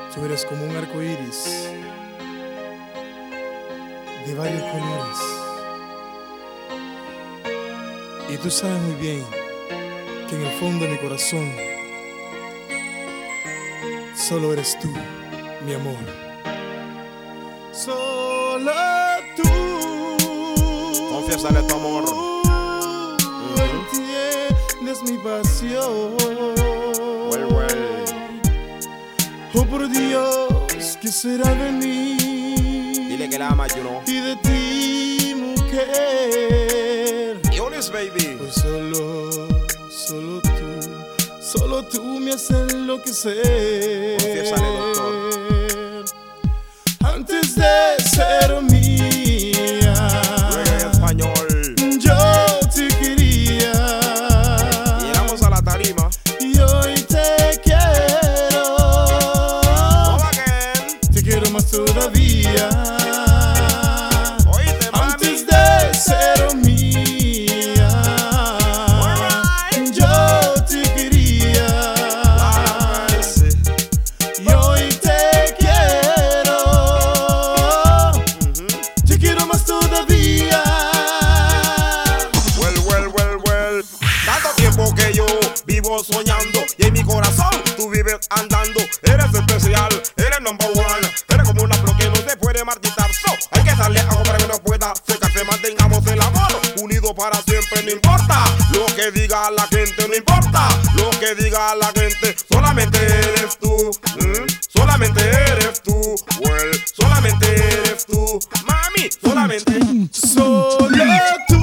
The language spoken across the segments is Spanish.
Tú eres como un arco iris de varios colores. Y tú sabes muy bien que en el fondo de mi corazón solo eres tú, mi amor. Solo tú. Confiésale tu amor. Entiendes mi pasión. Well. Oh, por Dios, ¿qué será de mí? Dile que la amas, you know. Y de ti, mujer. Eunice, baby. Pues solo tú me haces enloquecer. Confiésale, doctor. Antes de ser mía, Ruega en español. yo te quería. Y llegamos a la tarima. Y hoy te quiero. Come again. Te quiero más todavía. Oíste, mami. Antes de ser mía, Alright. yo te quería. Y hoy te quiero. Te quiero más todavía. Well. Tanto tiempo que yo vivo soñando y en mi corazón tú vives andando. Eres especial, eres number one. Eres como una flor que no se puede marchitar. So, hay que darle algo para que no pueda secarse. Mantengamos el amor unido para siempre. No importa lo que diga la gente, no importa lo que diga la gente. Solamente eres tú, solamente eres tú. Well, solamente eres tú, mami, solamente. Solo tú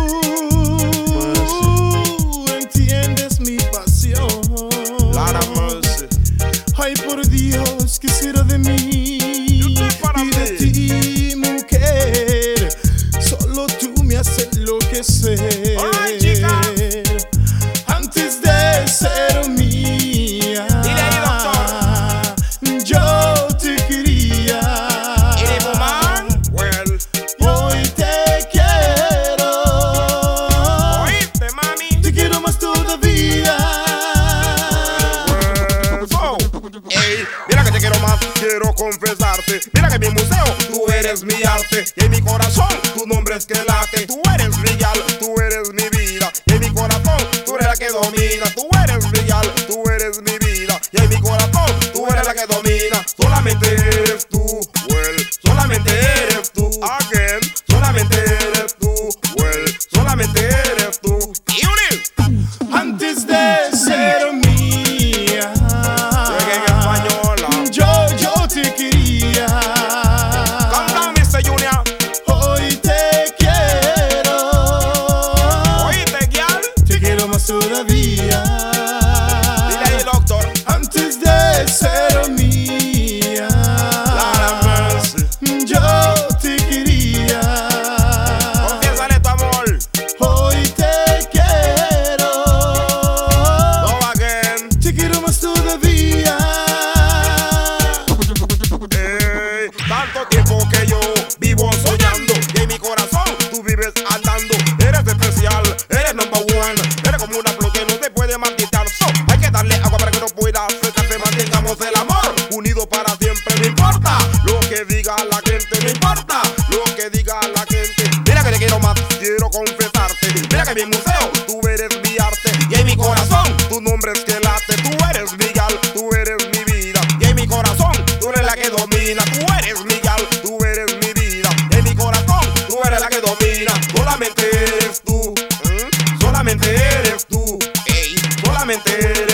entiendes mi pasión. Lord have mercy. Ay, por Dios, ¿qué será de mí? Yo estoy para Y de ti. ti, mujer. Solo tú me haces enloquecer. Alright, chica. Antes de ser mía, Dile ahí, doctor. yo te quería. Y woman, well, Hoy te quiero. oíste, mami. Te quiero más todavía. So, ey, mira que te quiero más, quiero confesarte. Mira que en mi museo tú eres mi arte. Y en mi corazón tu nombre es que late. Tú eres real, tú eres mi vida. Y en mi corazón tú eres la que domina. Tú eres real, tú eres mi vida. Y en mi corazón tú eres la que domina. Solamente eres tú, well, solamente eres tú. Again, solamente eres tú, well, solamente eres tú. Eunice. Antes de ser mía, Juega en española. yo te quería. Calm down, Mr. Junior. Hoy te quiero. Oíste, girl. Te quiero más todavía. Dile ahí, doctor. Antes de ser mía, Lord have mercy. yo te quería. Confiésale tu amor. Hoy te quiero. No again. Te quiero más todavía. Tanto tiempo que yo vivo soñando y en mi corazón tú vives andando. Eres especial, eres number one. Eres como una flor que no se puede marchitar. So, hay que darle agua para que no pueda secarse. Mantengamos el amor unido para siempre. No importa lo que diga la gente, no importa lo que diga la gente. Mira que te quiero más, quiero confesarte. Mira que en mi museo tú eres mi arte. Y en mi corazón tu nombre es que late. Tú eres mi gal, tú eres mi vida. Y en mi corazón tú eres la que domina. Tú eres mi gal, tú eres mi vida. En mi corazón tú eres la que domina. Solamente eres tú, solamente eres tú, ey, solamente eres